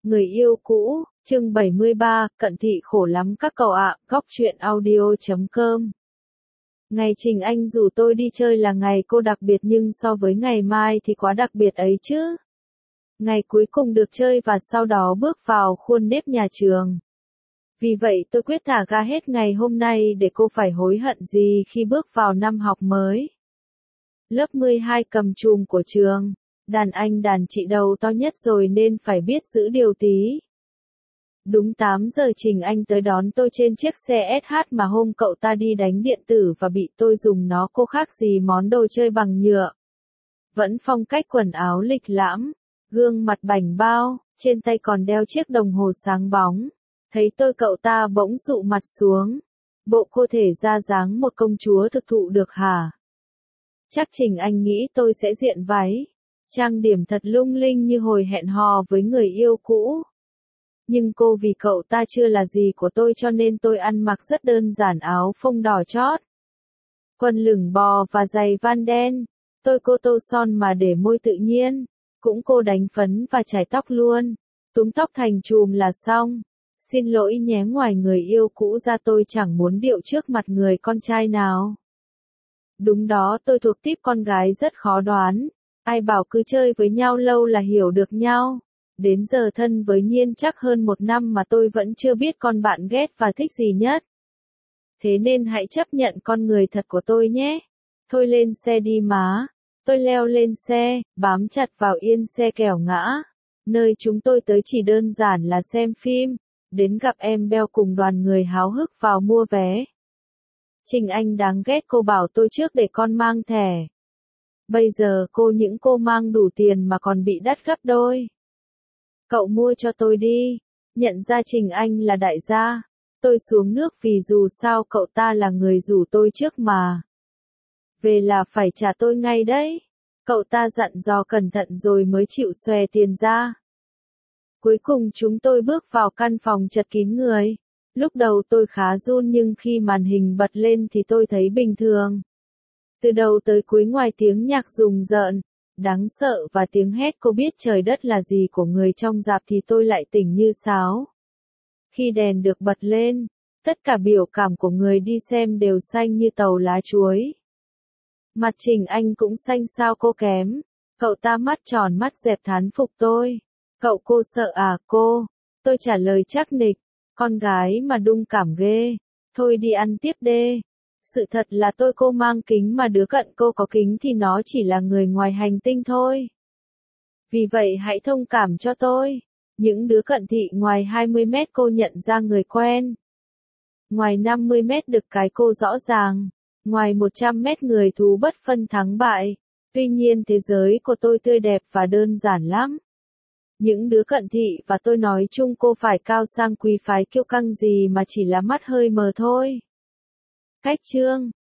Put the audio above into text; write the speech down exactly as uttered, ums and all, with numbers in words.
Người yêu cũ, chương bảy mươi ba, cận thị khổ lắm các cậu ạ, góc truyện audio chấm com. Ngày Trình Anh rủ tôi đi chơi là ngày cô đặc biệt nhưng so với ngày mai thì quá đặc biệt ấy chứ. Ngày cuối cùng được chơi và sau đó bước vào khuôn nếp nhà trường. Vì vậy tôi quyết thả ga hết ngày hôm nay để cô phải hối hận gì khi bước vào năm học mới. Lớp mười hai cầm chùm của trường. Đàn anh đàn chị đầu to nhất rồi nên phải biết giữ điều tí. Đúng tám giờ Trình Anh tới đón tôi trên chiếc xe ét hát mà hôm cậu ta đi đánh điện tử và bị tôi dùng nó cô khác gì món đồ chơi bằng nhựa. Vẫn phong cách quần áo lịch lãm, gương mặt bảnh bao, trên tay còn đeo chiếc đồng hồ sáng bóng. Thấy tôi cậu ta bỗng dụ mặt xuống. Bộ cô thể ra dáng một công chúa thực thụ được hả? Chắc Trình Anh nghĩ tôi sẽ diện váy. Trang điểm thật lung linh như hồi hẹn hò với người yêu cũ. Nhưng cô vì cậu ta chưa là gì của tôi cho nên tôi ăn mặc rất đơn giản áo phông đỏ chót. Quần lửng bò và giày van đen. Tôi cô tô son mà để môi tự nhiên. Cũng cô đánh phấn và chải tóc luôn. Túm tóc thành chùm là xong. Xin lỗi nhé ngoài người yêu cũ ra tôi chẳng muốn điệu trước mặt người con trai nào. Đúng đó tôi thuộc típ con gái rất khó đoán. Ai bảo cứ chơi với nhau lâu là hiểu được nhau. Đến giờ thân với Nhiên chắc hơn một năm mà tôi vẫn chưa biết con bạn ghét và thích gì nhất. Thế nên hãy chấp nhận con người thật của tôi nhé. Thôi lên xe đi má. Tôi leo lên xe, bám chặt vào yên xe kẻo ngã. Nơi chúng tôi tới chỉ đơn giản là xem phim. Đến gặp em Beo cùng đoàn người háo hức vào mua vé. Trình Anh đáng ghét cô bảo tôi trước để con mang thẻ. Bây giờ cô những cô mang đủ tiền mà còn bị đắt gấp đôi. Cậu mua cho tôi đi. Nhận ra Trình Anh là đại gia. Tôi xuống nước vì dù sao cậu ta là người rủ tôi trước mà. Về là phải trả tôi ngay đấy. Cậu ta dặn dò cẩn thận rồi mới chịu xòe tiền ra. Cuối cùng chúng tôi bước vào căn phòng chật kín người. Lúc đầu tôi khá run nhưng khi màn hình bật lên thì tôi thấy bình thường. Từ đầu tới cuối ngoài tiếng nhạc rùng rợn, đáng sợ và tiếng hét cô biết trời đất là gì của người trong rạp thì tôi lại tỉnh như sáo. Khi đèn được bật lên, tất cả biểu cảm của người đi xem đều xanh như tàu lá chuối. Mặt Trình Anh cũng xanh sao cô kém. Cậu ta mắt tròn mắt dẹp thán phục tôi. Cậu cô sợ à cô? Tôi trả lời chắc nịch. Con gái mà đung cảm ghê. Thôi đi ăn tiếp đê. Sự thật là tôi cô mang kính mà đứa cận cô có kính thì nó chỉ là người ngoài hành tinh thôi. Vì vậy hãy thông cảm cho tôi. Những đứa cận thị ngoài hai mươi mét cô nhận ra người quen. Ngoài năm mươi mét được cái cô rõ ràng. Ngoài một trăm mét người thú bất phân thắng bại. Tuy nhiên thế giới của tôi tươi đẹp và đơn giản lắm. Những đứa cận thị và tôi nói chung cô phải cao sang quý phái kiêu căng gì mà chỉ là mắt hơi mờ thôi. Cách chương